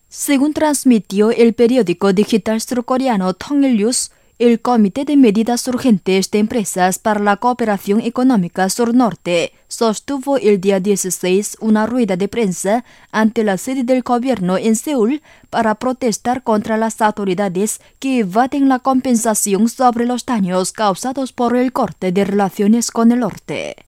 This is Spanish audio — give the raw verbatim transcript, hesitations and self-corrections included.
Según transmitió el periódico digital surcoreano Tongil-News, el Comité de Medidas Urgentes de Empresas para la Cooperación Económica Sur-Norte sostuvo el día dieciséis una rueda de prensa ante la sede del gobierno en Seúl para protestar contra las autoridades que evaden la compensación sobre los daños causados por el corte de relaciones con el norte.